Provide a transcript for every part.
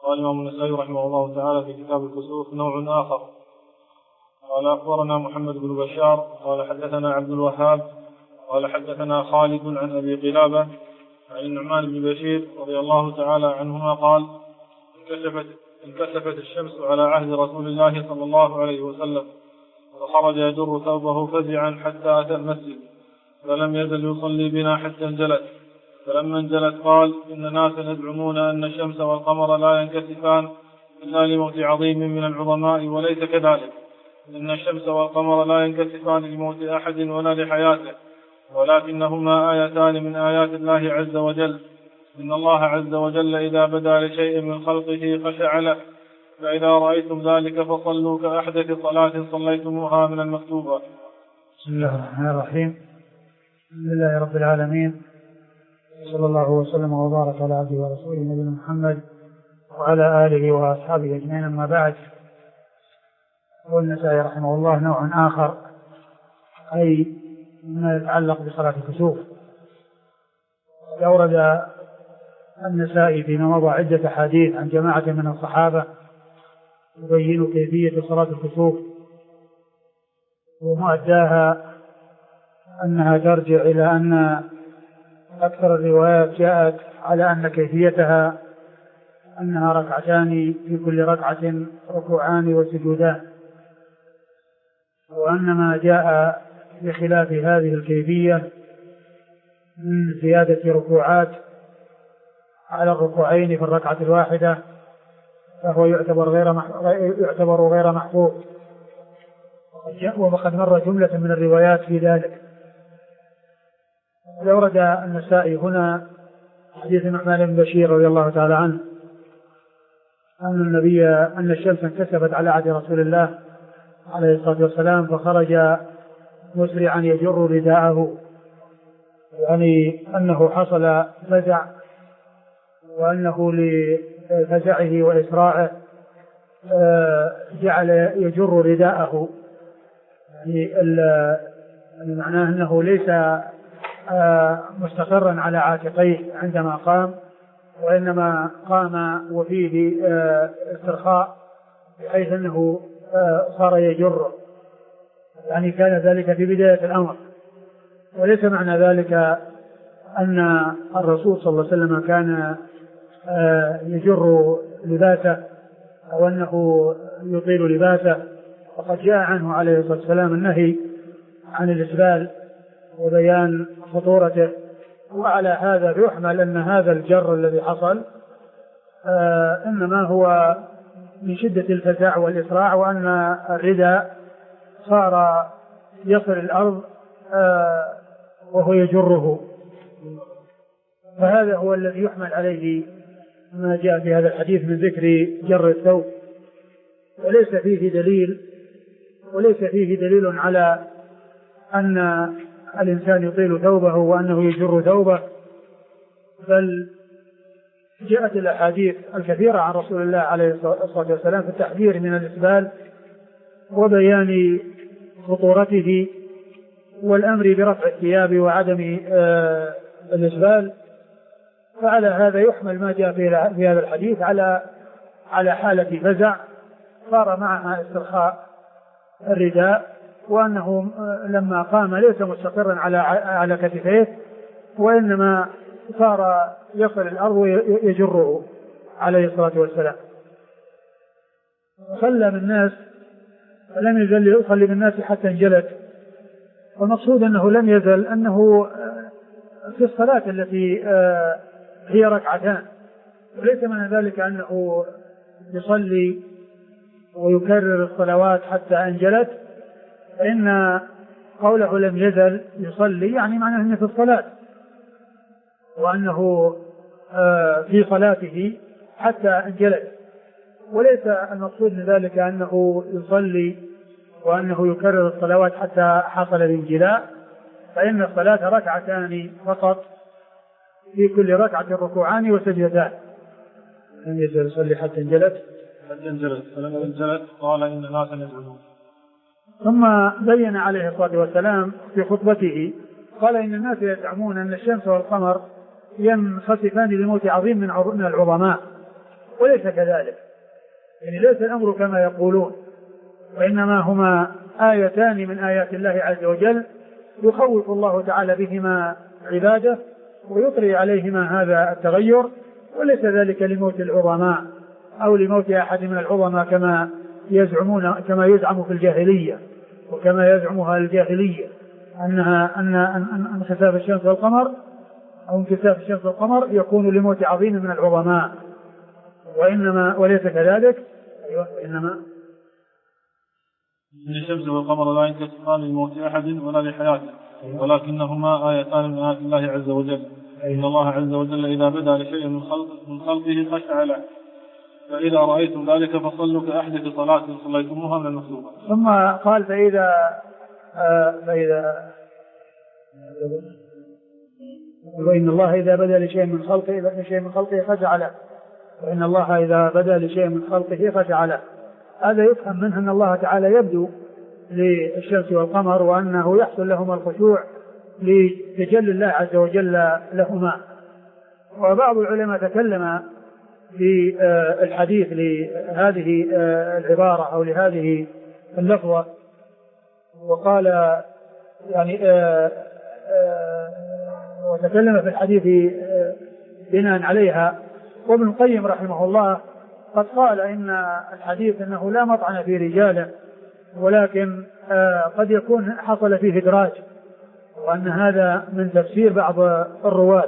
قال الإمام النسائي رحمه الله تعالى في كتاب الكسوف نوع آخر. قال أخبرنا محمد بن بشار قال حدثنا عبد الوهاب قال حدثنا خالد عن أبي قلابة عن النعمان بن بشير رضي الله تعالى عنهما قال انكسفت الشمس على عهد رسول الله صلى الله عليه وسلم فخرج يجر ثوبه فزعا حتى أتى المسجد فلم يزل يصلي بنا حتى انجلت، فلما انجلت قال إن ناسا يزعمون أن الشمس والقمر لا ينكسفان إلا لموت عظيم من العظماء، وليس كذلك، إن الشمس والقمر لا ينكسفان لموت أحد ولا لحياته، ولكنهما آيتان من آيات الله عز وجل، إن الله عز وجل إذا بدا لشيء من خلقه خشع له، فإذا رأيتم ذلك فصلوا كأحدث صلاة صليتموها من المكتوبة. بسم الله الرحمن الرحيم. الحمد لله رب العالمين، صلى الله وسلم وبارك على عبده ورسوله نبينا محمد وعلى آله وأصحابه أجمعين. أما بعد، يقول النسائي رحمه الله نوع آخر، أي ما يتعلق بصلاة الكسوف. أورد النسائي فيما مضى عدة حديث عن جماعة من الصحابة يبين كيفية صلاة الكسوف، ومؤداها أنها ترجع إلى أن أكثر الروايات جاءت على أن كيفيتها أنها ركعتان في كل ركعة ركوعان وسجودان، وأن ما جاء بخلاف هذه الكيفية من زيادة ركوعات على الركوعين في الركعة الواحدة فهو يعتبر غير محفوظ، وقد مر جملة من الروايات في ذلك. أورد النسائي هنا حديث النعمان بن بشير رضي الله تعالى عنه أن الشمس انكسفت على عهد رسول الله عليه الصلاة والسلام فخرج مسرعا يجر رداءه، يعني أنه حصل فزع، وأنه لفزعه وإسراعه جعل يجر رداءه، يعني معناه أنه ليس مستقرا على عاتقيه عندما قام، وإنما قام وفيه استرخاء بحيث أنه صار يجر، يعني كان ذلك في بداية الأمر. وليس معنى ذلك أن الرسول صلى الله عليه وسلم كان يجر لباسه أو أنه يطيل لباسه، وقد جاء عنه عليه الصلاة والسلام النهي عن الإسبال وبيان خطورته. وعلى هذا يحمل أن هذا الجر الذي حصل إنما هو من شدة الفزع والإسراع، وأن الرداء صار يصل الأرض وهو يجره، فهذا هو الذي يحمل عليه ما جاء في هذا الحديث من ذكر جر الثوب. وليس فيه دليل على أن الإنسان يطيل ثوبه وأنه يجر ثوبه، بل جاءت الأحاديث الكثيرة عن رسول الله عليه الصلاة والسلام في التحذير من الإسبال وبيان خطورته والأمر برفع الثياب وعدم الإسبال. فعلى هذا يحمل ما جاء في هذا الحديث على حالة فزع صار معها استرخاء الرداء، وأنه لما قام ليس مستقرا على كتفيه، وإنما صار يصل الأرض ويجره عليه الصلاة والسلام. صلى بالناس فلم يزل يصلي بالناس حتى انجلت، والمقصود أنه لم يزل أنه في الصلاة التي هي ركعتان، وليس من ذلك أنه يصلي ويكرر الصلوات حتى انجلت، فإن قوله لم يزل يصلي يعني معناه أنه في الصلاة، وأنه في صلاته حتى انجلت، وليس المقصود من ذلك أنه يصلي وأنه يكرر الصلوات حتى حصل الانجلاء، فإن الصلاة ركعتان فقط، في كل ركعة ركوعان وسجدتان. لم يزل يصلي حتى انجلت فلما انجلت قال إن ناسا يزعمون. ثم بين عليه الصلاة والسلام في خطبته قال إن الناس يزعمون أن الشمس والقمر ينخسفان لموت عظيم من العظماء، وليس كذلك، يعني ليس الأمر كما يقولون، وإنما هما آيتان من آيات الله عز وجل يخوف الله تعالى بهما عباده ويطري عليهما هذا التغير، وليس ذلك لموت العظماء أو لموت أحد من العظماء كما يزعم في الجاهلية، وكما يزعمها الجاهلية أن انخساف الشمس والقمر أو انكساف الشمس والقمر يكون لموت عظيم من العظماء، وإنما وليس كذلك. إنما الشمس والقمر لا ينكسفان لموت أحد ولا لحياته، ولكنهما آيتان من آيات الله عز وجل. إن الله عز وجل إذا بدأ لشيء من خلقه خشع له، فإذا رأيتم ذلك فصلوا كأحدث صلاة صليتموها من المكتوبة. ثم قال فإذا وإن الله إذا بدأ لشيء من خلقه خشع له، وإن الله إذا بدأ لشيء من خلقه خشع له. هذا يفهم منه أن الله تعالى يبدو للشمس والقمر وأنه يحصل لهما الخشوع لتجلي الله عز وجل لهما. وبعض العلماء تكلم في الحديث لهذه العبارة أو لهذه اللفظة، وقال يعني وتكلم في الحديث بناء عليها. وابن القيم رحمه الله قد قال إن الحديث أنه لا مطعن في رجاله، ولكن قد يكون حصل فيه إدراج، وأن هذا من تفسير بعض الرواة.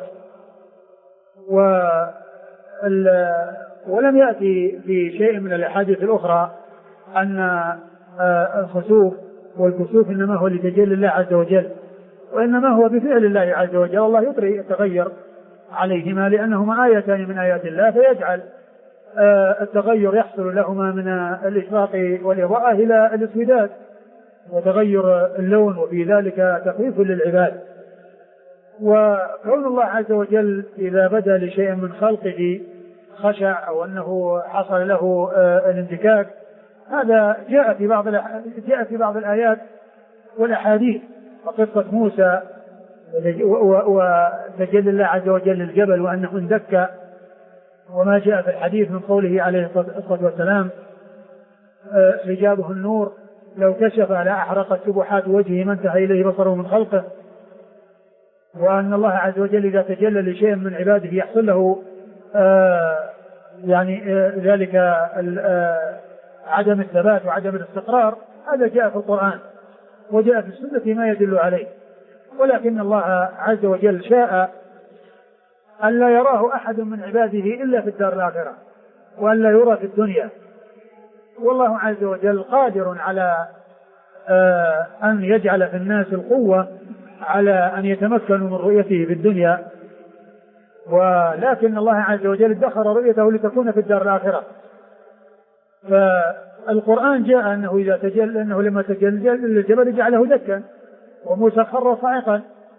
ولم يأتي في شيء من الأحاديث الأخرى أن الخسوف والكسوف إنما هو لتجلي الله عز وجل، وإنما هو بفعل الله عز وجل. الله يطري التغير عليهما لأنهما آيتان من آيات الله، فيجعل التغير يحصل لهما من الإشراق والإضاءة إلى الاسوداد وتغير اللون، وفي ذلك تخويف للعباد. وقول الله عز وجل إذا بدا لشيء من خلقه خشع أو أنه حصل له الانتكاك، هذا جاء في بعض الآيات والأحاديث، وقصة موسى وتجلي الله عز وجل للجبل وأنه اندك، وما جاء في الحديث من قوله عليه الصلاة والسلام حجابه النور لو كشف لأحرقت سبحات وجهه ما انتهى إليه بصره من خلقه، وأن الله عز وجل إذا تجلى لشيء من عباده يحصل له ذلك عدم الثبات وعدم الاستقرار. هذا جاء في القرآن وجاء في السنة ما يدل عليه، ولكن الله عز وجل شاء أن لا يراه أحد من عباده إلا في الدار الآخرة، وأن لا يرى في الدنيا. والله عز وجل قادر على أن يجعل في الناس القوة على أن يتمكنوا من رؤيته في الدنيا، ولكن الله عز وجل ادخر رؤيته لتكون في الدار الآخرة. فالقرآن جاء أنه إذا تجلى أنه لما تجلى الجبل جعله دكا وموسى خر صاعقا،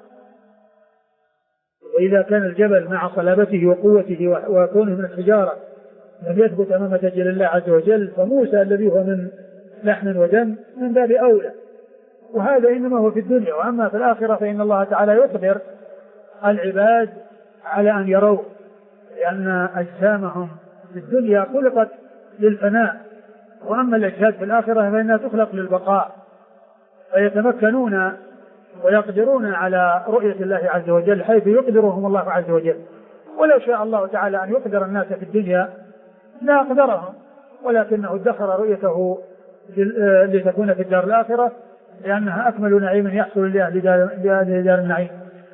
وإذا كان الجبل مع صلابته وقوته وكونه من الحجارة لم يثبت أمام تجلي الله عز وجل، فموسى الذي هو من لحم ودم من باب أولى. وهذا إنما هو في الدنيا، وأما في الآخرة فإن الله تعالى يقدر العباد على أن يروا، لأن أجسامهم في الدنيا خلقت للفناء، وأما الأجساد في الآخرة فإنها تخلق للبقاء، فيتمكنون ويقدرون على رؤية الله عز وجل حيث يقدرهم الله عز وجل. ولو شاء الله تعالى أن يقدر الناس في الدنيا لا أقدرهم، ولكنه ادخر رؤيته لتكون في الدار الآخرة، لأنها أكمل نعيم يحصل لأهل دار النعيم.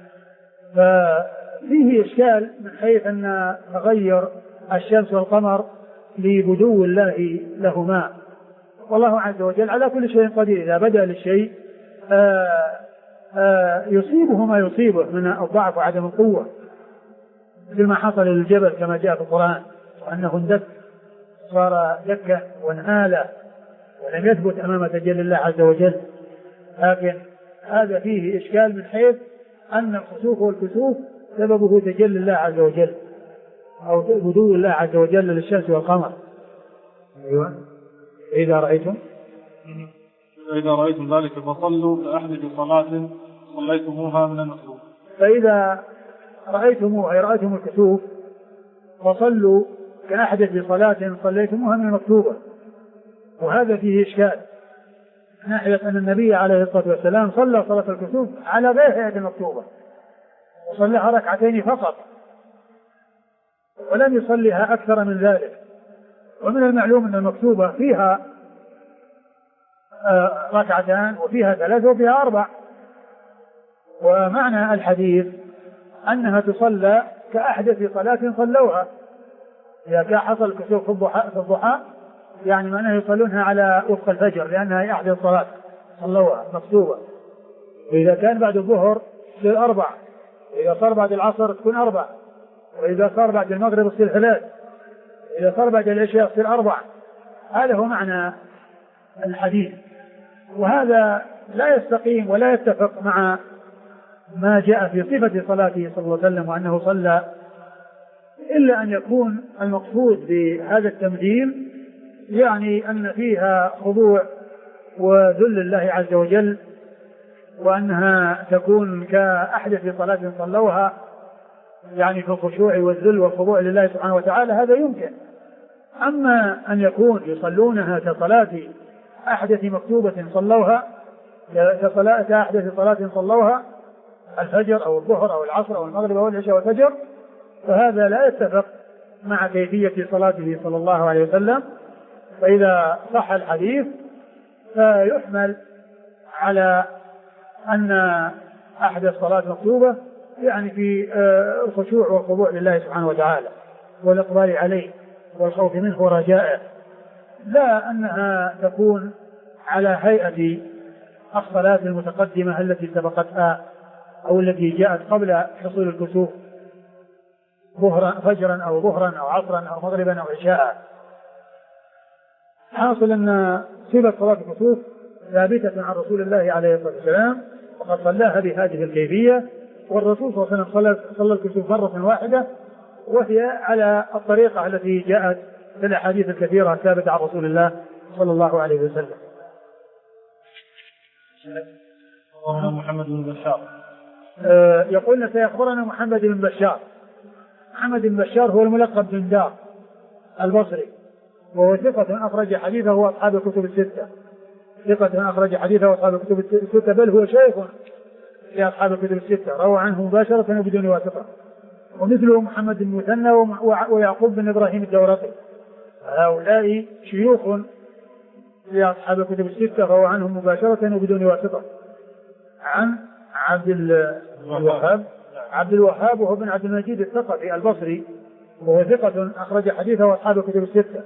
ففيه إشكال من حيث أن تغير الشمس والقمر لبدو الله لهما، والله عز وجل على كل شيء قدير. إذا بدأ للشيء يصيبه ما يصيبه من الضعف وعدم القوة، مثل ما حصل للجبل كما جاء في القرآن، وأنه اندك صار دكة وانهال ولم يثبت أمام تجلي الله عز وجل. لكن هذا فيه إشكال من حيث أن الخسوف والكسوف سببه تجلي الله عز وجل أو بدو الله عز وجل للشمس والقمر. أيوة. إذا رأيتم ذلك فصلوا كأحدث صلاة صليتموها من المكتوب. فإذا رأيتم الكسوف فصلوا كأحدث صلاة صليتموها من المكتوبة. وهذا فيه إشكال من ناحية أن النبي عليه الصلاة والسلام صلى صلاة الكسوف على غير هيئة المكتوبة، وصلىها ركعتين فقط ولم يصليها أكثر من ذلك. ومن المعلوم أن المكتوبة فيها ركعتان وفيها 3 وفيها 4. ومعنى الحديث أنها تصلى كأحدث صلاة صلوها. إذا كان حصل الكسوف في الضحى يعني معناه يصلونها على وفق الفجر لأنها أحدث صلاة صلوها مكتوبة. وإذا كان بعد الظهر تصير 4، وإذا صار بعد العصر تكون 4، وإذا صار بعد المغرب تصير 3، إذا صار بعد العشاء تصير 4. هذا هو معنى الحديث. وهذا لا يستقيم ولا يتفق مع ما جاء في صفة صلاته صلى الله عليه وسلم وأنه صلى، إلا أن يكون المقصود بهذا التمثيل يعني أن فيها خضوع وذل الله عز وجل، وأنها تكون كأحدث صلاة صلوها يعني في الخشوع والذل والخضوع لله سبحانه وتعالى، هذا يمكن. أما أن يكون يصلونها كصلاة أحدث مكتوبة صلوها، كأحدث صلاة صلوها الفجر أو الظهر أو العصر أو المغرب أو العشاء والفجر، فهذا لا يتفق مع كيفية صلاته صلى الله عليه وسلم. فإذا صح الحديث فيحمل على أن أحدث صلاة مكتوبة يعني في الخشوع والخضوع لله سبحانه وتعالى والإقبال عليه والخوف منه ورجائه، لا أنها تكون على هيئة الصلاة المتقدمة التي سبقتها أو التي جاءت قبل حصول الكسوف فجرا أو ظهرا أو عصرا أو مغربا أو عشاء. حاصل أن صفة صلاة الكسوف ثابتة عن رسول الله عليه الصلاة والسلام، وقد صلاها بهذه الكيفية، والرسول صلى الله عليه وسلم صلى الكسوف مرة واحدة، وهي على الطريقة التي جاءت في الأحاديث الكثيرة الثابتة عن رسول الله صلى الله عليه وسلم. محمد بن بشار يقولنا سيخبرنا محمد بن بشار. محمد بن بشار هو الملقب بن دار البصري، وهو ثقة أخرج حديثه وأصحاب الكتب الستة. ثقة أخرج حديثه وأصحاب الكتب الستة، بل هو شيخ لأصحاب الكتب الستة، روى عنه مباشرة وبدون واسطة. ومثله محمد بن مثنى ويعقوب بن إبراهيم الدورقي، هؤلاء شيوخ لأصحاب الكتب الستة، روى عنهم مباشرة وبدون واسطة. عن عبد الوهاب وهو بن عبد المجيد الثقفي البصري، وهو ثقة أخرج حديثه وأصحاب الكتب الستة.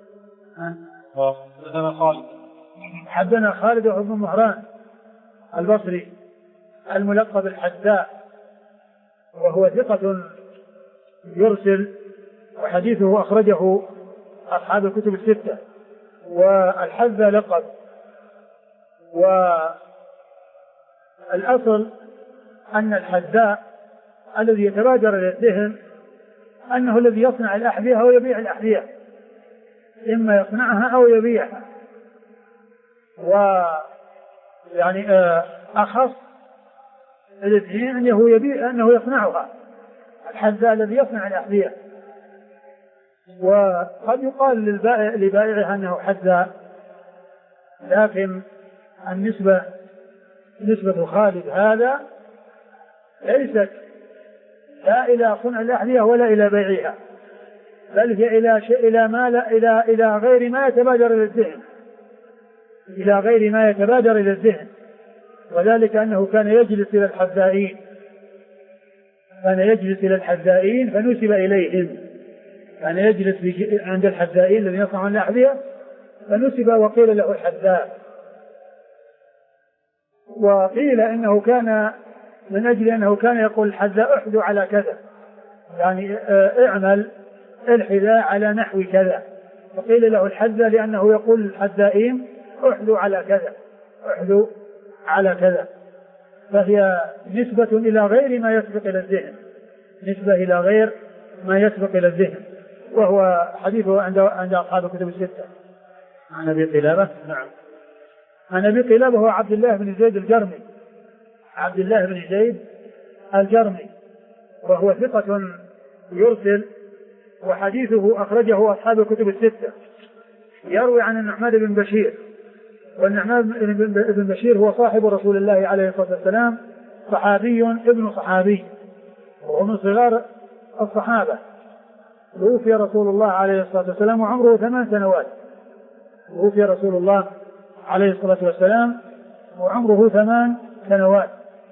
حدثنا خالد وهو بن مهران البصري الملقب الحذاء، وهو ثقة يرسل، وحديثه أخرجه أصحاب الكتب الستة. والحذاء لقب، والأصل أن الحذاء الذي يتبادر إلى الذهن أنه الذي يصنع الأحذية أو يبيع الأحذية، إما يصنعها أو يبيعها. ويعني أخص الاثنين أنه يصنعها، الحذاء الذي يصنع الأحذية. وقد يقال لبائعها أنه حذاء، لكن نسبة خالد هذا ليست لا إلى صنع الأحذية ولا إلى بيعها، بل هي إلى غير ما يتبادر إلى الذهن، وذلك أنه كان يجلس إلى الحذائين فنسب إليهم، كان يجلس عند الحذائين الذين يصنعون الأحذية فنسب وقيل له الحذاء. وقيل إنه كان من أجل أنه كان يقول الحذاء احذو على كذا، يعني اعمل الحذاء على نحو كذا، وقيل له الحذاء لأنه يقول الحذائين احذو على كذا. فهي نسبة إلى غير ما يسبق إلى الذهن، وهو حديثه عند أصحاب الكتب الستة. عن أبي قلابة، نعم، عن أبي قلابة هو عبد الله بن زيد الجرمي، وهو ثقة يرسل، وحديثه أخرجه أصحاب الكتب الستة. يروي عن النعمان بن بشير، والنعمان بن بشير هو صاحب رسول الله عليه الصلاة والسلام، صحابي ابن صحابي، وهو من صغار الصحابة. توفي رسول الله عليه الصلاة والسلام وعمره 8 سنوات. توفي رسول الله عليه الصلاة والسلام وعمره 8 سنوات.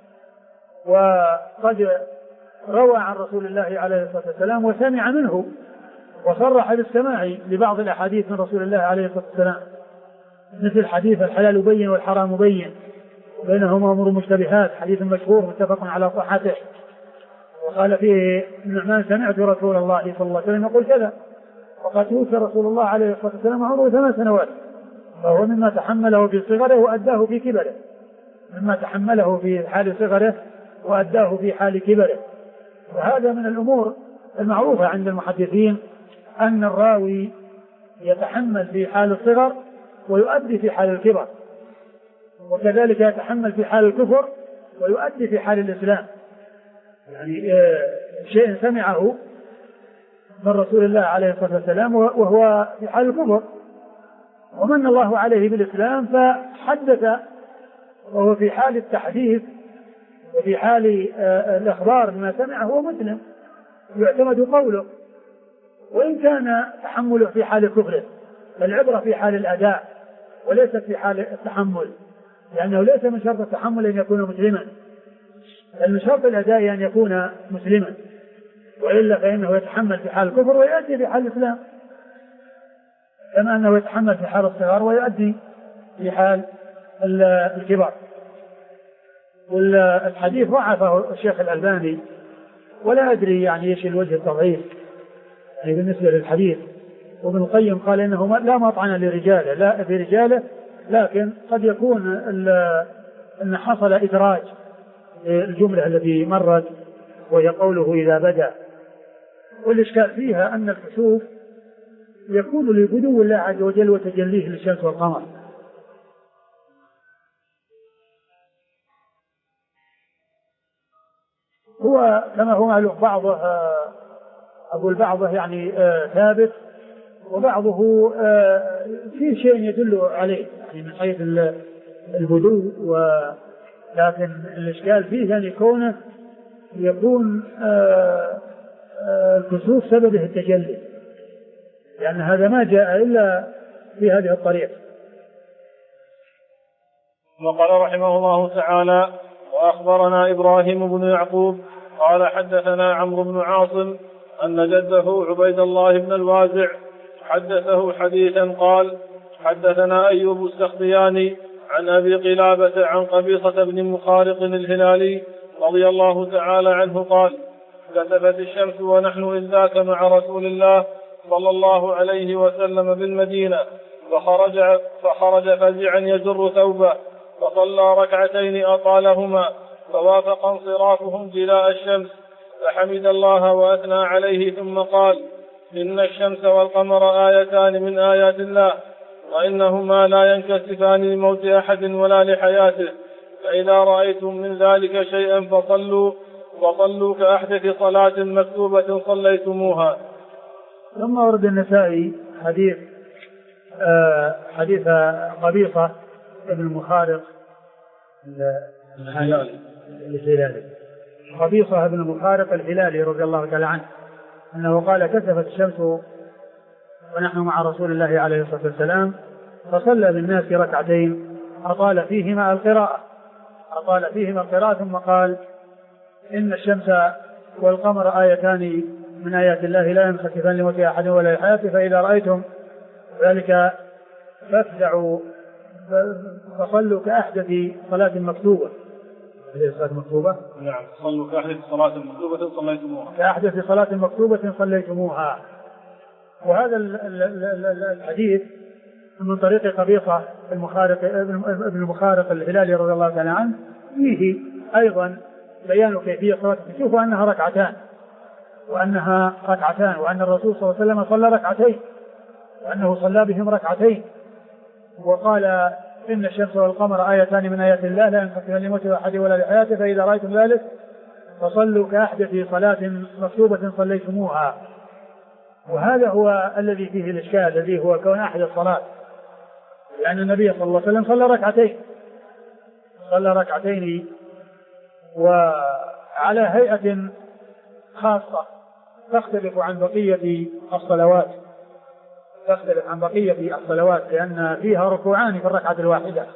وقد روى عن رسول الله عليه الصلاة والسلام وسمع منه وصرح بالسماع لبعض الأحاديث من رسول الله عليه الصلاة والسلام، مثل حديث الحلال بين والحرام بين وبينهما أمور مشتبهات، حديث مشهور متفق على صحته. وقال فيه النعمان: سمعت رسول الله صلى الله عليه وسلم يقول كذا. وقد توفي رسول الله عليه الصلاة والسلام وعمره 8 سنوات، فهو مما تحمله في صغره وأداه في كبره، مما تحمله في حال صغره وأداه في حال كبره. وهذا من الأمور المعروفة عند المحدثين، أن الراوي يتحمل في حال الصغر ويؤدي في حال الكبر، وكذلك يتحمل في حال الكفر ويؤدي في حال الإسلام. يعني شيء سمعه من رسول الله عليه الصلاة والسلام وهو في حال الكفر، ومن الله عليه بالإسلام فحدث وهو في حال التحديث وفي حال الإخبار بما سمعه هو مسلم، يعتمد قوله، وإن كان تحمله في حال كفره. فالعبرة في حال الأداء وليست في حال التحمل، لأنه ليس من شرط التحمل أن يكون مسلما، بل من شرط الأداء أن يكون مسلما، وإلا فإنه يتحمل في حال الكفر ويؤدي في حال الإسلام، كما أنه يتحمل في حال الصغار ويؤدي في حال الكبر. والحديث ضعفه الشيخ الألباني، ولا أدري يعني إيش الوجه التضعيف يعني بالنسبة للحديث. وابن القيم قال إنه لا مطعن لرجاله، لا برجاله، لكن قد يكون أن حصل إدراج الجملة التي مرت وهي قوله إذا بدأ. والإشكال فيها أن الكسوف يكون لبدو الله عز وجل وتجليه للشمس والقمر، هو كما هو معلوم بعضه أقول بعضه يعني ثابت، وبعضه في شيء يدل عليه يعني من حيث البدو، ولكن الإشكال فيه أن يكون الكسوف سببه التجلي، لأن هذا ما جاء إلا في هذه الطريقة. وقال رحمه الله تعالى: وأخبرنا إبراهيم بن يعقوب قال حدثنا عمرو بن عاصم أن جده عبيد الله بن الوازع حدثه حديثا قال: حدثنا أيوب السختياني عن أبي قلابة عن قبيصة بن مخارق الهلالي رضي الله تعالى عنه قال: كسفت الشمس ونحن إذ ذاك مع رسول الله صلى الله عليه وسلم بالمدينة، فخرج فزعا يجر ثوبه فصلى ركعتين أطالهما فوافق انصرافهم جلاء الشمس، فحمد الله وأثنى عليه ثم قال: إن الشمس والقمر آيتان من آيات الله، وإنهما لا ينكسفان لموت أحد ولا لحياته، فإذا رأيتم من ذلك شيئا فصلوا كأحدث صلاة مكتوبة صليتموها. ثم ورد النسائي حديث قبيصة ابن مخارق الهلالي، قبيصة ابن مخارق الهلالي رضي الله تعالى عنه أنه قال: كسفت الشمس ونحن مع رسول الله عليه الصلاة والسلام فصلى بالناس ركعتين أطال فيهما القراءة ثم قال: إن الشمس والقمر آيتان من آيات الله لا ينخسفان لموت أحد ولا لحياته، فإذا رأيتم ذلك فافزعوا فصلوا كأحدث صلاة مكتوبة. صلاة مكتوبة؟ نعم، صلوا كأحدث صلاة مكتوبة صليتموها. كأحدث صلاة مكتوبة صليتموها. وهذا الحديث من طريق قبيصة ابن المخارق الهلالي رضي الله تعالى عنه فيه أيضا بيان كيفية صلاة الكسوف وأنها ركعتان، وأن الرسول صلى الله عليه وسلم صلى ركعتين، وأنه صلى بهم ركعتين، وقال: إن الشمس والقمر آيتان من آيات الله لا ينخسفان لموت أحد ولا لحياته، فإذا رأيتم ذلك فصلوا كأحدث صلاة مكتوبة صليتموها. وهذا هو الذي فيه الإشكال، الذي هو كون أحد الصلاة، لأن النبي صلى الله عليه وسلم صلى ركعتين وعلى هيئة خاصة تختلف عن بقية الصلوات، لأن فيها ركوعان في الركعة الواحدة.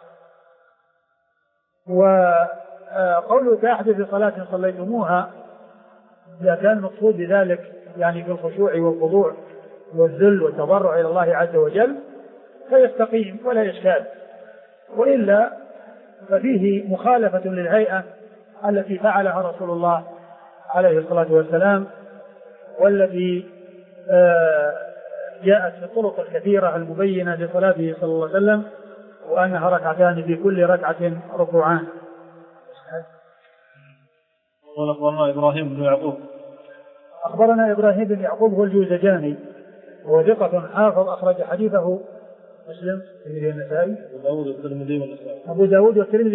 وقوله كأحد في صلاة صليتموها، إذا كان المقصود بذلك يعني في الخشوع والخضوع والذل والتضرع إلى الله عز وجل فيستقيم ولا إشكال، وإلا ففيه مخالفة للهيئة التي فعلها رسول الله عليه الصلاة والسلام، والتي جاءت في الطرق الكثيرة المبينة لصلاته صلى الله عليه وسلم، وأنها ركعتان في كل ركعة ركوعان. أخبرنا إبراهيم بن يعقوب هو الجوزجاني، هو ثقة حافظ أخرج حديثه مسلم والنسائي أبو داود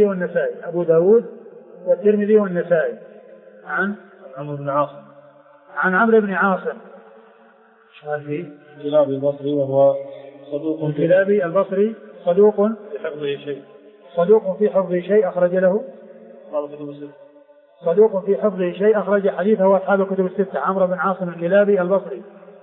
والترمذي والنسائي عن عمرو بن عاصم الكلابي البصري، وهو صدوق الكلابي البصري صدوق في حفظه شيء أخرج حديثه أصحاب الكتب الستة. عمرو بن عاصم الكلابي البصري.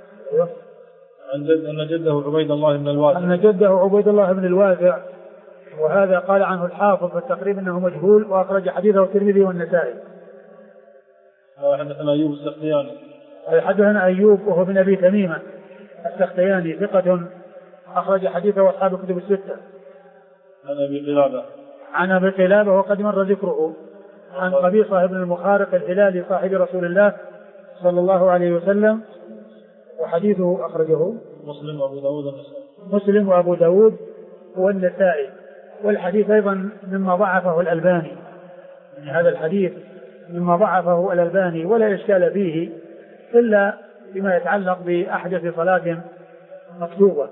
أن جده عبيد الله بن الوازع، وهذا قال عنه الحافظ في التقريب أنه مجهول، وأخرج حديثه الترمذي والنسائي. حدثنا أيوب وهو بن أبي تميمة السختياني ثقة أخرج حديثه أصحاب الكتب الستة. عن أبي قلابة وقد مر ذكره. عن قبيصة بن المخارق الهلالي صاحب رسول الله صلى الله عليه وسلم، وحديثه أخرجه مسلم وأبو داود والنسائي. والحديث أيضا مما ضعفه الألباني، يعني هذا الحديث مما ضعفه الألباني، ولا إشكال فيه إلا بما يتعلق بأحدث صلاة مكتوبة.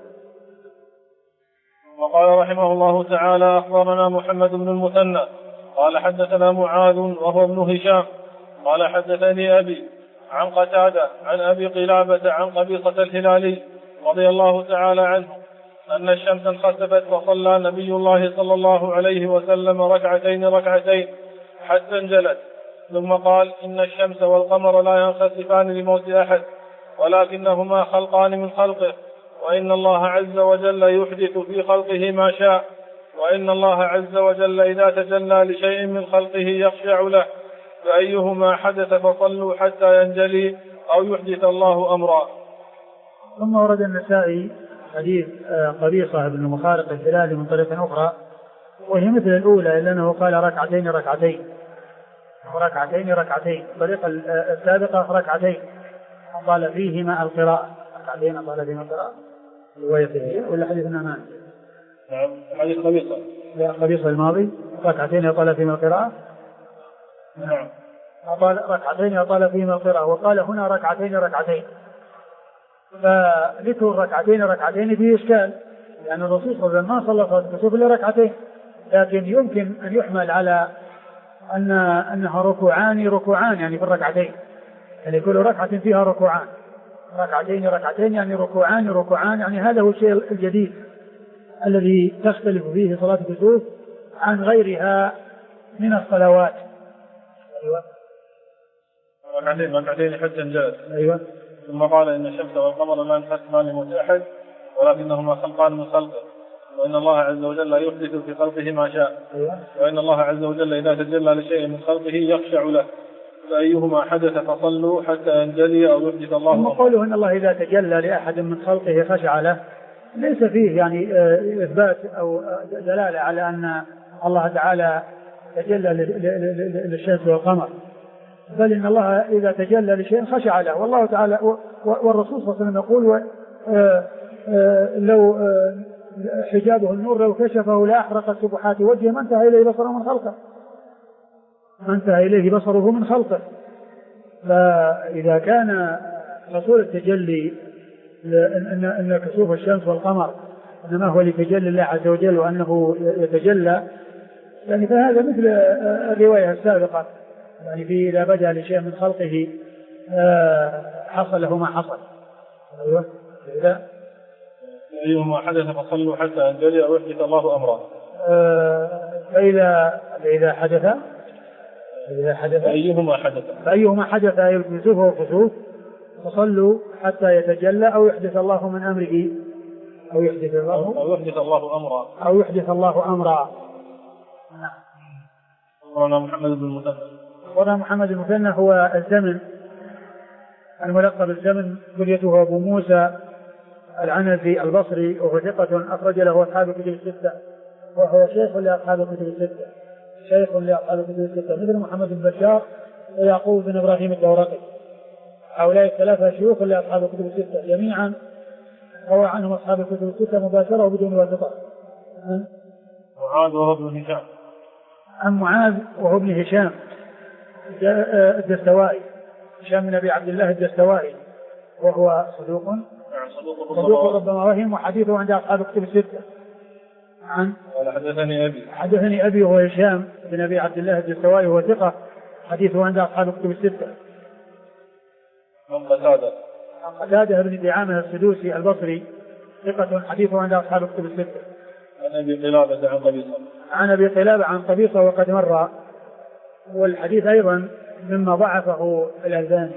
وقال رحمه الله تعالى: أخبرنا محمد بن المثنى قال حدثنا معاذ وهو ابن هشام قال حدثني أبي عن قتادة عن أبي قلابة عن قبيصة الهلالي رضي الله تعالى عنه أن الشمس انخسفت فصلى نبي الله صلى الله عليه وسلم ركعتين حتى انجلت، ثم قال: إن الشمس والقمر لا ينخسفان لموت أحد، ولكنهما خلقان من خلقه، وإن الله عز وجل يحدث في خلقه ما شاء، وإن الله عز وجل إذا تجلى لشيء من خلقه يخشع له، فأيهما حدث فصلوا حتى ينجلي أو يحدث الله أمرا. ثم ورد النسائي حديث قبيصة بن المخارق الهلالي من طريق أخرى، وهي مثل الأولى، إلا أنه قال ركعتين. الطريقة السابقة ركعتين أطال فيهما القراءة، رواية ولا حديث الأمان؟ نعم، حديث قبيصة الماضي ركعتين أطال فيهما القراءة. نعم، ركعتين أطال فيهما القراءة، وقال هنا ركعتين. فذكر ركعتين فيه إشكال، لأن الرسول صلى الله عليه وسلم ما صلى صلاة الكسوف إلا ركعتين، لكن يمكن أن يحمل على أنها ركوعان يعني في الركعتين، يعني كل ركعة فيها ركوعان، ركعتين يعني ركوعان، يعني هذا هو الشيء الجديد الذي تختلف فيه صلاة الكسوف عن غيرها من الصلوات. ركعتين حتى انجلت. ثم قال: إن الشمس والقمر لا ينخسفان لموت أحد، ولكنهما خلقان من خلقه، وإن الله عز وجل يحدث في خلقه ما شاء، وإن الله عز وجل إذا تجلى لشيء من خلقه يخشع له، فأيهما حدث فصلوا حتى ينجلي أو يحدث الله أمرا. قوله إن الله إذا تجلى لأحد من خلقه خشع له ليس فيه يعني إثبات أو دلالة على أن الله تعالى تجلى للشمس والقمر، بل إن الله إذا تجلى لشيء خشع له، والله تعالى والرسول صلى الله عليه وسلم يقول: لو حجابه النور لو كشفه لأحرق سبحات وجهه ما انتهى إليه بصره من خلقه. فإذا كان حصول التجلي أن كسوف الشمس والقمر إنما هو لتجلي الله عز وجل وأنه يتجلى، يعني فهذا مثل الرواية السابقة، يعني في إذا بدأ لشيء من خلقه حصل له ما حصل، أيوه. أيهما حدث فصلوا حتى أنجلي أو يحدث الله أمرا. فإذا حدث فأيهما حدث الكسوف والخسوف فصلوا حتى يتجلى أو يحدث الله من أمره أو يحدث الله أمرا. أخبرنا محمد بن المثنى هو الزمن الملقب الزمن، كنيته أبو موسى العنزي البصري، وهو ثقة أخرج له أصحاب الكتب الستة، وهو شيخ لأصحاب الكتب الستة مثل محمد بن بشار ويعقوب بن إبراهيم الدورقي. هؤلاء الثلاثة شيوخ لأصحاب الكتب الستة جميعا، روى عنهم أصحاب الكتب الستة مباشرة وبدون واسطة. معاذ وهو ابن هشام. عن معاذ وهو ابن هشام الدستوائي، هشام بن أبي عبد الله الدستوائي، وهو صدوق ربما وهم، وحديثه عند أصحاب الكتب الستة. حدثني أبي وهو هشام بن أبي عبد الله الدستوائي، وهو ثقة، حديثه عند أصحاب الكتب الستة. عن قتادة بن دعامة السدوسي البصري، ثقة، حديثه عند أصحاب الكتب الستة. عن أبي قلابة عن قبيصة وقد مر، والحديث أيضا مما ضعفه الألباني.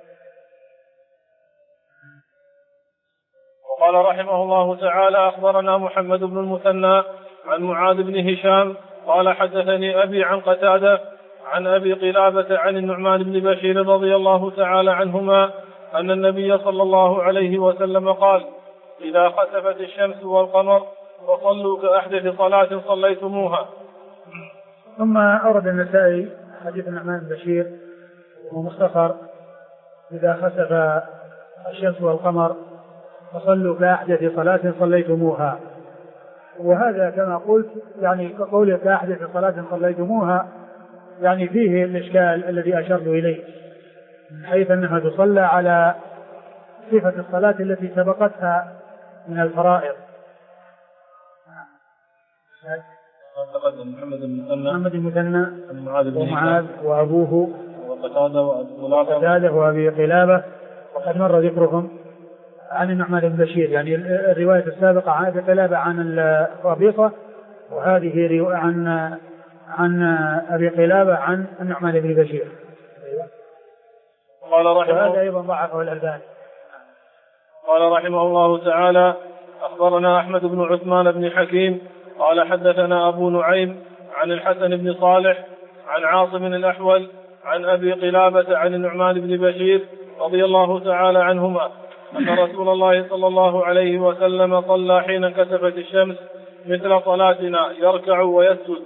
وقال رحمه الله تعالى: أخبرنا محمد بن المثنى عن معاذ بن هشام قال حدثني أبي عن قتادة عن أبي قلابة عن النعمان بن بشير رضي الله تعالى عنهما أن النبي صلى الله عليه وسلم قال: إذا خسفت الشمس والقمر فصلوا كأحدث صلاة صليتموها. ثم أورد النسائي حديث النعمان بن بشير ومختصر: إذا خسف الشمس والقمر فصلوا كأحدث صلاة صليتموها. وهذا كما قلت يعني كقول كأحدث صلاة صليتموها يعني فيه الإشكال الذي أشرت إليه، من حيث أنها تصلى على صفة الصلاة التي سبقتها من الفرائض. محمد المثنى ومعاذ وأبوه وقتادة وأبي قلابة، وقد مر ذكرهم عن النعمان بن بشير، يعني الرواية السابقة عن أبي قلابة عن القبيصة، وهذه عن أبي قلابة عن النعمان بن بشير. وهذا أيضا ضعفه الألباني. قال رحمه الله تعالى: أخبرنا أحمد بن عثمان بن حكيم قال حدثنا أبو نعيم عن الحسن بن صالح عن عاصم الأحول عن أبي قلابة عن النعمان بن بشير رضي الله تعالى عنهما أن رسول الله صلى الله عليه وسلم صلى حين كسفت الشمس مثل صلاتنا يركع ويسجد.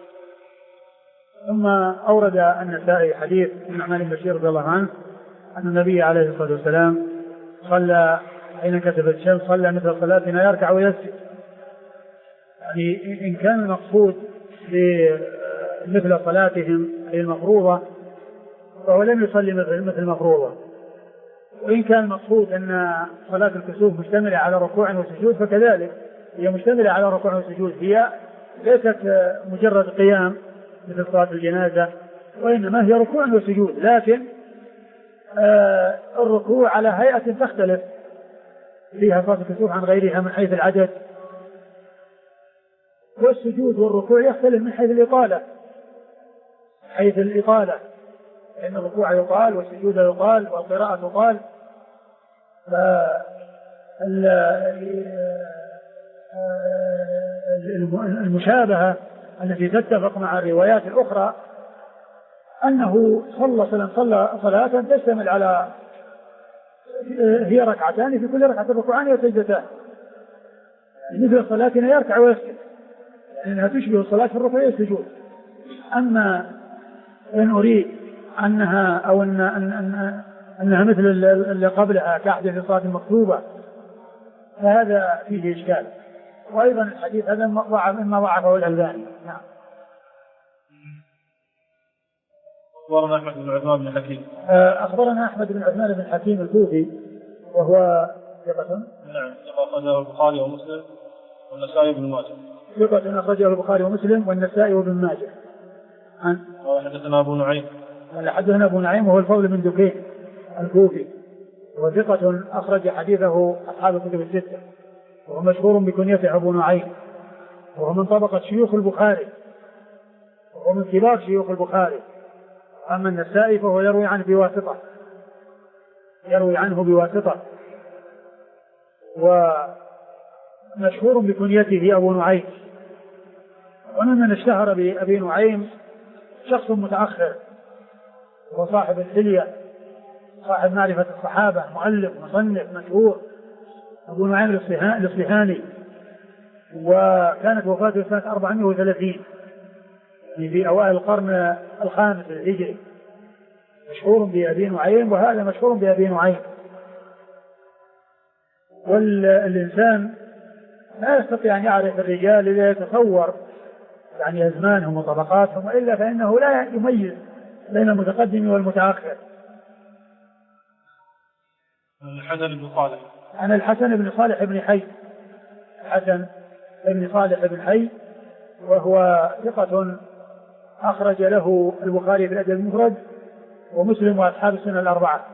ثم أورد النسائي حديث النعمان بن بشير رضي الله عنه أن النبي عليه الصلاة والسلام صلى حين كسفت الشمس صلى مثل صلاتنا يركع ويسجد. يعني إن كان المقصود مثل صلاتهم أي المفروضة فهو لم يصلي مثل المفروضة، وإن كان المقصود أن صلاة الكسوف مشتملة على ركوع وسجود فكذلك هي مشتملة على ركوع وسجود، هي ليست مجرد قيام مثل صلاة الجنازة، وإنما هي ركوع وسجود، لكن الركوع على هيئة تختلف فيها صلاة الكسوف عن غيرها من حيث العدد، والسجود والركوع يختلف من حيث الإطالة، لأن الركوع يطال والسجود يطال والقراءة تطال. المشابهة التي تتفق مع الروايات الأخرى أنه صلى صلاة تشتمل على هي ركعتان في كل ركعة ركوعان وسجدتان، مثل صلاتنا يركع ويسجد، لأنها تشبه الصلاة في الركوع والسجود. أما إن أريد أنها أو أنها مثل اللي قبلها كأحدث الصلاة المكتوبة فهذا فيه إشكال، وأيضا الحديث هذا مما ضعفه الألباني. نعم. أخبرنا أحمد بن عثمان بن حكيم. أخبرنا أحمد بن عثمان بن حكيم الكوفي وهو ثقة. نعم، أخرجه البخاري ومسلم والنسائي وابن ماجه. ثقة أخرجه البخاري ومسلم والنسائي وابن ماجه. حدثنا أبو نعيم. حدثنا أبو نعيم وهو الفضل بن دكين الكوفي، وثقة أخرج حديثه أصحاب الكتب الستة، وهو مشهور بكنيته أبو نعيم، وهو من طبقة شيوخ البخاري، وهو من كبار شيوخ البخاري. أما النسائي فهو يروي عنه بواسطة، ومشهور بكنيته أبو نعيم. ومن اشتهر بأبي نعيم شخص متأخر، هو صاحب الحلية، صاحب معرفة الصحابة، مؤلف مصنف مشهور، أبو نعيم الإصفهاني، وكانت وفاته سنة 430 في أوائل القرن الخامس الهجري. مشهور بأبي نعيم، وهذا مشهور بأبي نعيم. والإنسان لا يستطيع أن يعرف الرجال إذا يتصور يعني أزمانهم وطبقاتهم، وإلا فإنه لا يميز بين المتقدم والمتأخر. عن الحسن بن صالح بن حي، الحسن بن صالح بن حي، وهو ثقة أخرج له البخاري في الأدب المفرد ومسلم وأصحاب السنة الأربعة.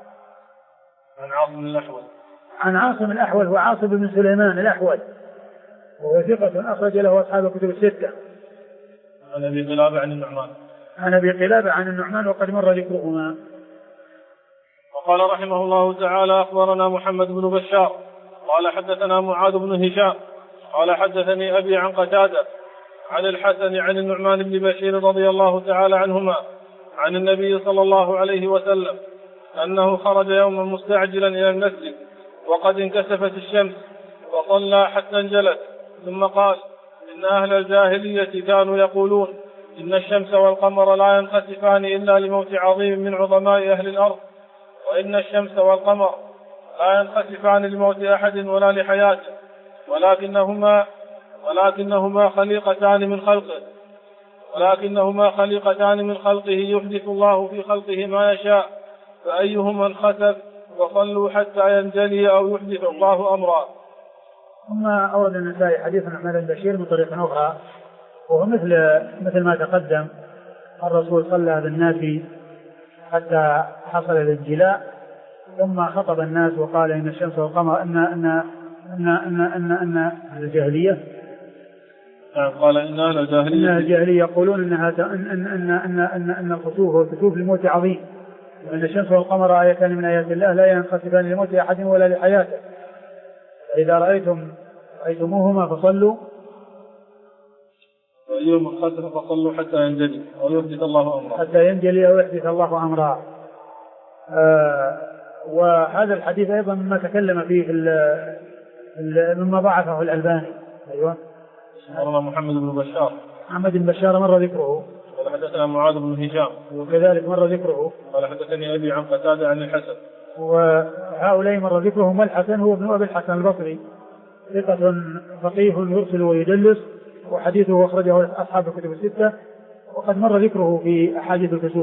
عن عاصم الأحول هو عاصم بن سليمان الأحول، وهو ثقة أخرج له أصحاب الكتب الستة. عن أبي قلابة عن النعمان وقد مر ذكرهما. وقال رحمه الله تعالى: أخبرنا محمد بن بشار قال حدثنا معاذ بن هشام قال حدثني أبي عن قتادة عن الحسن عن النعمان بن بشير رضي الله تعالى عنهما عن النبي صلى الله عليه وسلم أنه خرج يوما مستعجلا إلى المسجد وقد انكسفت الشمس وصلى حتى انجلت، ثم قال: إن أهل الجاهلية كانوا يقولون إن الشمس والقمر لا ينخسفان إلا لموت عظيم من عظماء أهل الأرض، وإن الشمس والقمر لا ينخسفان لموت أحد ولا لحياته، ولكنهما خليقتان من خلقه يحدث الله في خلقه ما يشاء، فأيهما انخسف وصلوا حتى ينجلي أو يحدث الله أمرا. ثم أورد النسائي حديث عن بن بشير من طريق أخرى، وهو مثل ما تقدم. الرسول صلى بالناس حتى حصل الانجلاء، ثم خطب الناس وقال: إن الشمس والقمر أن الجاهلية قال إن أهل الجاهلية يقولون أن الخسوف والكسوف لموت عظيم، وأن الشمس والقمر آيتان من آيات الله لا ينخسفان لموت أحد ولا لحياته، فإذا رأيتموهما فصلوا وأيهما انخسف فصلوا حتى ينجلي أو يحدث الله أمرا. وهذا الحديث أيضا مما تكلم فيه مما ضعفه الألباني. أيوة. أخبرنا محمد بن بشار مر ذكره. قال حدثنا معاذ بن هشام وكذلك مر ذكره. قال حدثني أبي عن قتادة عن الحسن. وهؤلاء مر ذكرهم. والحسن هو ابن أبي الحسن البصري، ثقة فقيه يرسل ويدلس، وحديثه أخرجه أصحاب الكتب الستة، وقد مر ذكره في أحاديث الكسوف.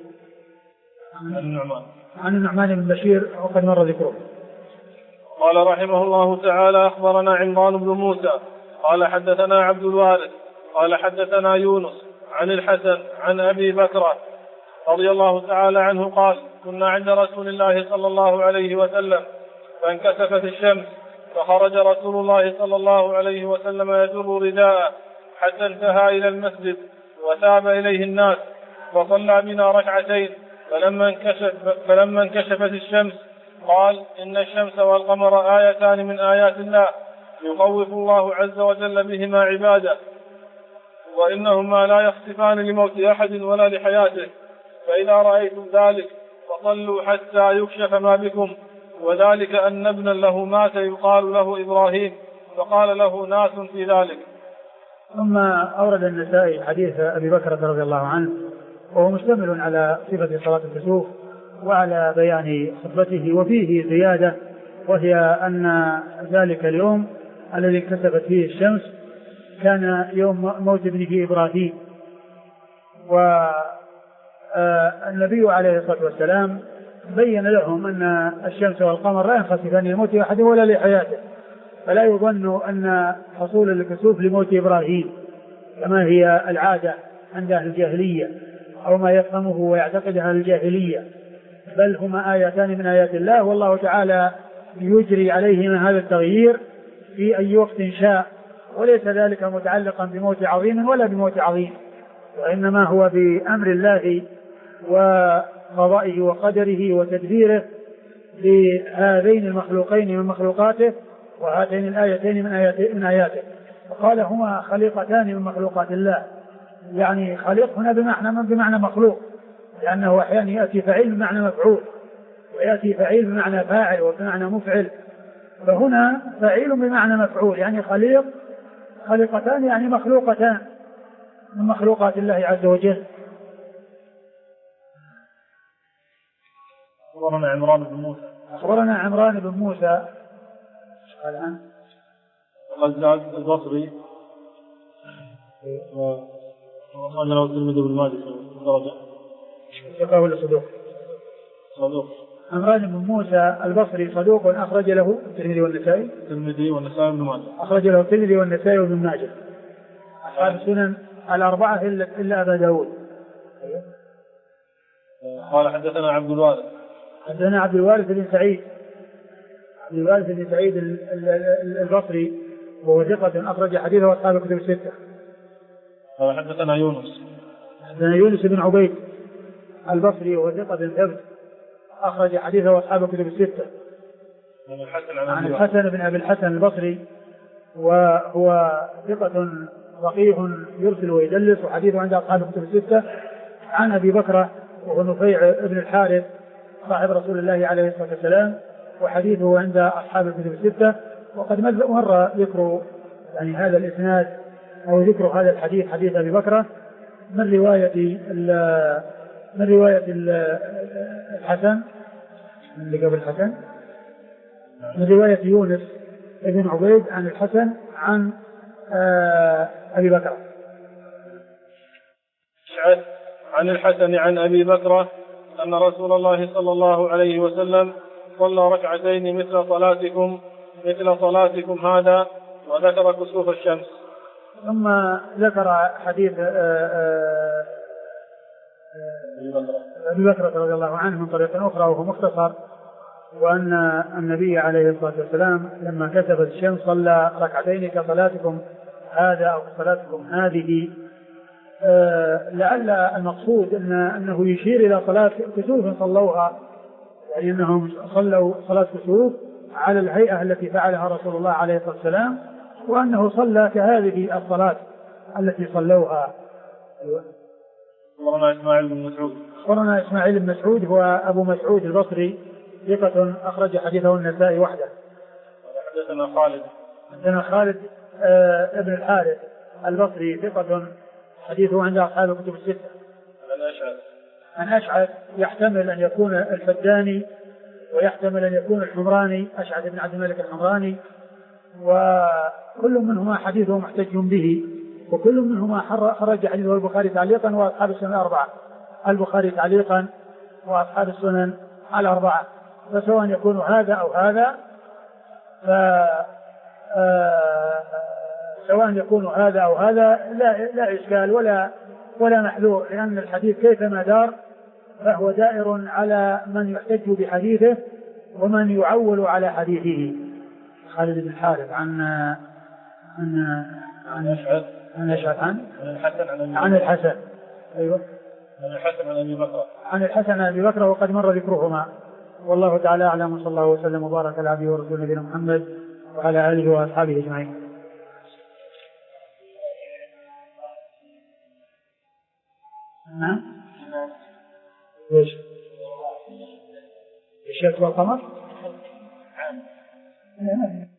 عن النعمان بن بشير وقد مر ذكره. قال رحمه الله تعالى: أخبرنا عمران بن موسى قال حدثنا عبد الوارث قال حدثنا يونس عن الحسن عن أبي بكر رضي الله تعالى عنه قال: كنا عند رسول الله صلى الله عليه وسلم فانكسفت الشمس، فخرج رسول الله صلى الله عليه وسلم يجر رداءه حتى انتهى إلى المسجد وتاب إليه الناس، فصلى بنا ركعتين، فلما انكشفت الشمس قال: إن الشمس والقمر آيتان من آيات الله يخوف الله عز وجل بهما عباده، وإنهما لا يخسفان لموت أحد ولا لحياته، فإذا رأيتم ذلك فصلوا حتى يكشف ما بكم، وذلك أن ابنا له مات يقال له إبراهيم، فقال له ناس في ذلك. ثم أورد النسائي حديث أبي بكر رضي الله عنه، وهو مشتمل على صفة صلاة الكسوف وعلى بيان خطبته، وفيه زيادة، وهي أن ذلك اليوم الذي انكسفت فيه الشمس كان يوم موت ابنه إبراهيم. والنبي عليه الصلاة والسلام بين لهم أن الشمس والقمر لا ينخسفان لموت أحد ولا لحياته، فلا يظن أن حصول الكسوف لموت إبراهيم كما هي العادة عند أهل الجاهلية، أو ما يفهمه ويعتقد أهل الجاهلية، بل هما آيتان من آيات الله، والله تعالى يجري عليهما هذا التغيير في أي وقت شاء، وليس ذلك متعلقا بموت عظيم ولا بموت عظيم، وإنما هو بأمر الله وقضائه وقدره وتدبيره لهذين المخلوقين من مخلوقاته وهاتين الآيتين من آياته. وقال هما خليقتان من مخلوقات الله، يعني خليق هنا بمعنى مخلوق، لأنه أحيانا يأتي فعيل بمعنى مفعول، ويأتي فعيل بمعنى فاعل وبمعنى مفعل، فهنا فعيل بمعنى مفعول، يعني خليقتان يعني مخلوقتان من مخلوقات الله عز وجل. أخبرنا عمران بن موسى. أخبرنا عمران بن موسى قال عن غزال البصري وأخرج له الترمذي بن ماجه درجة. ثقة ولا صدوق؟ صدوق. عمران بن موسى البصري صدوق أخرج له الترمذي والنسائي. الترمذي والنسائي بن ماجه. أخرج له الترمذي والنسائي وابن ماجه. أصحاب السنن الأربعة إلا أبا داود. قال حدثنا عبد الوارث. حدثنا عبد الوارث بن سعيد. عبد الوارث بن سعيد البصري وهو ثقة أخرج حديثه أصحاب الكتب الستة. قال حدثنا يونس. حدثنا يونس بن عبيد البصري وهو ثقة ثبت أخرج حديثه أصحاب الكتب الستة. عن الحسن بن أبي الحسن البصري وهو ثقة فقيه يرسل ويدلس وحديثه عند أصحاب الكتب الستة. عن أبي بكرة وهو نفيع بن الحارث صاحب رسول الله عليه الصلاة والسلام وحديثه عند أصحاب الكتب الستة. وقد مر ذكر يعني هذا الإسناد أو ذكر هذا الحديث حديث أبي بكرة من رواية الحسن اللي قبل الحسن من رواية يونس بن عبيد عن الحسن عن أبي بكرة. عن الحسن عن أبي بكرة أن رسول الله صلى الله عليه وسلم صلى ركعتين مثل صلاتكم هذا وذكر كسوف الشمس. ثم ذكر حديث أبي بكرة رضي الله عنه من طريق أخرى وهو مختصر، وأن النبي عليه الصلاة والسلام لما كسفت الشمس صلى ركعتين كصلاتكم هذا أو كصلاتكم هذه. لعل المقصود أنه يشير إلى صلاة كسوف صلوها، يعني أنهم صلوا صلاة كسوف على الهيئة التي فعلها رسول الله عليه الصلاة والسلام، وأنه صلى كهذه الصلاة التي صلوها. أخبرنا إسماعيل بن مسعود هو أبو مسعود البصري ثقة أخرج حديثه النسائي وحده. حدثنا خالد ابن الحارث البصري ثقة حديثه عند أصحاب الكتب الستة. عن أشعث يحتمل أن يكون الفداني ويحتمل أن يكون الحمراني، أشعث بن عبد الملك الحمراني، وكل منهما حديثه محتج به، وكل منهما خرج حديثه البخاري تعليقا وأصحاب السنن الأربعة، البخاري تعليقا وأصحاب السنن الأربعة، فسواء يكون هذا أو هذا سواء يكون هذا أو هذا لا إشكال ولا محذور، لأن الحديث كيفما دار فهو دائر على من يحتج بحديثه ومن يعول على حديثه. خالد بن الحارث عن أشعث عن الحسن. أيوة. عن الحسن عن أبي بكر وقد مر ذكرهما. والله تعالى أعلم، وصلى الله وسلم وبارك على عبده ورسوله نبينا محمد وعلى آله وأصحابه أجمعين. نعم. ايش؟ الشمس والقمر؟